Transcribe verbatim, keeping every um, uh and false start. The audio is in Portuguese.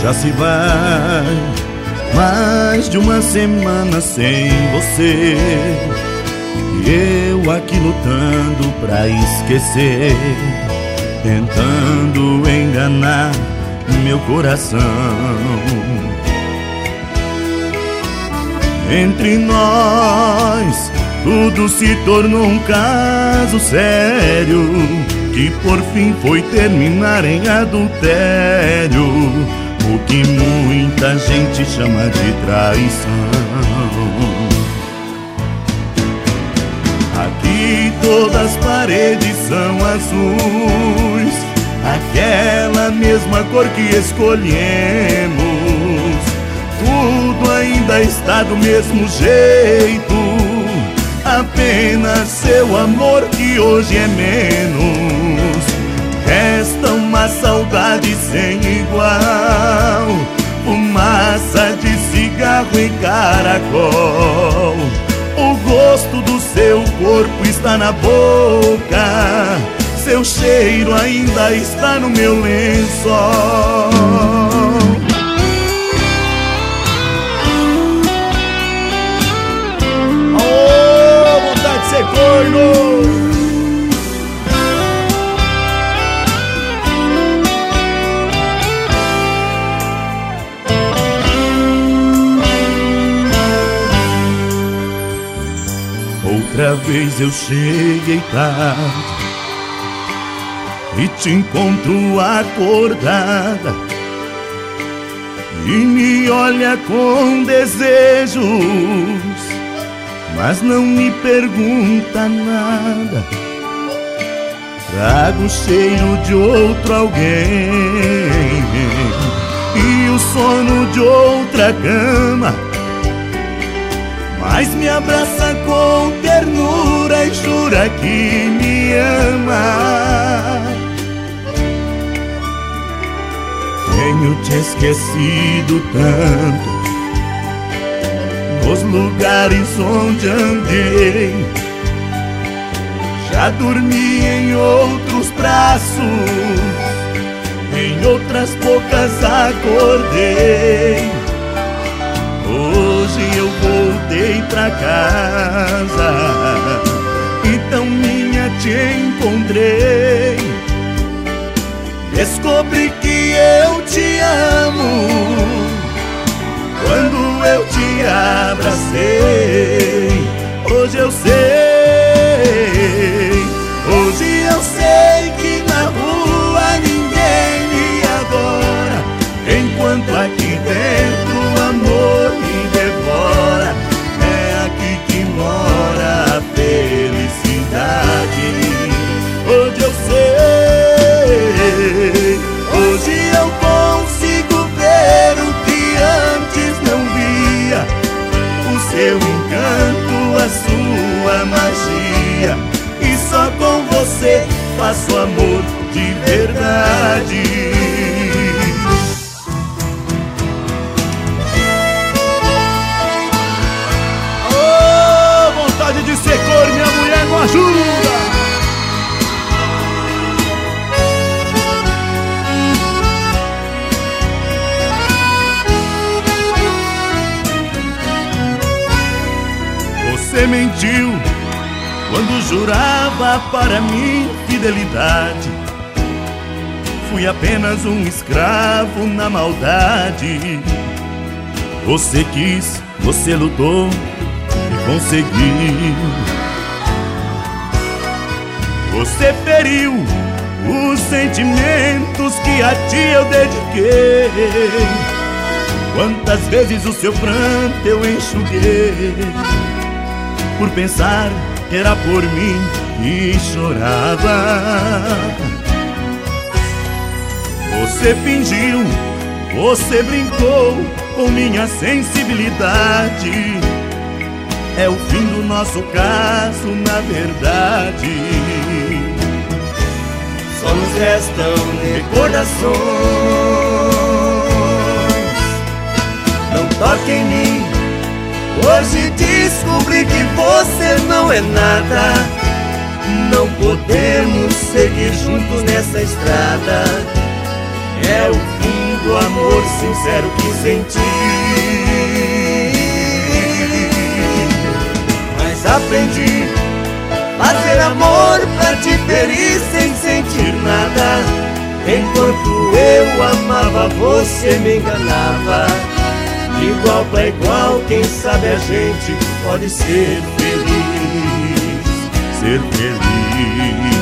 Já se vai mais de uma semana sem você, e eu aqui lutando pra esquecer, tentando enganar meu coração. Entre nós tudo se tornou um caso sério, que por fim foi terminar em adultério, o que muita gente chama de traição. Aqui todas as paredes são azuis, aquela mesma cor que escolhemos. Tudo ainda está do mesmo jeito, apenas seu amor que hoje é menos. Resta uma saudade sem igual, fumaça de cigarro em caracol. O gosto do seu corpo está na boca, seu cheiro ainda está no meu lençol. Oh, vontade de ser corno! Outra vez eu cheguei tarde e te encontro acordada, e me olha com desejos, mas não me pergunta nada. Trago o cheiro de outro alguém e o sono de outra cama, mas me abraça com ternura e jura que me ama. Tenho te esquecido tanto nos lugares onde andei, já dormi em outros braços, em outras bocas acordei. Hoje eu voltei pra casa e tão minha te encontrei. Descobri que eu te amo quando eu te abracei. Hoje eu sei, hoje eu sei que na rua ninguém me adora, enquanto aqui dentro o amor me devora. É aqui que mora a felicidade. Hoje eu sei, hoje eu consigo ver o que antes não via, o seu encanto, a sua magia, e só com você faço amor de verdade. De ser cor, minha mulher não ajuda. Você mentiu quando jurava para mim fidelidade. Fui apenas um escravo na maldade. Você quis, você lutou e conseguiu. Você feriu os sentimentos que a ti eu dediquei. Quantas vezes o seu pranto eu enxuguei, por pensar que era por mim que chorava. Você fingiu, você brincou com minha sensibilidade. É o fim do nosso caso, na verdade. Só nos restam recordações. Não toque em mim, hoje descobri que você não é nada. Não podemos seguir juntos nessa estrada. É o fim do amor sincero que senti. Mas aprendi a fazer amor pra te ferir sem sentir nada. Enquanto eu amava, você me enganava. De igual pra igual, quem sabe a gente pode ser feliz, ser feliz.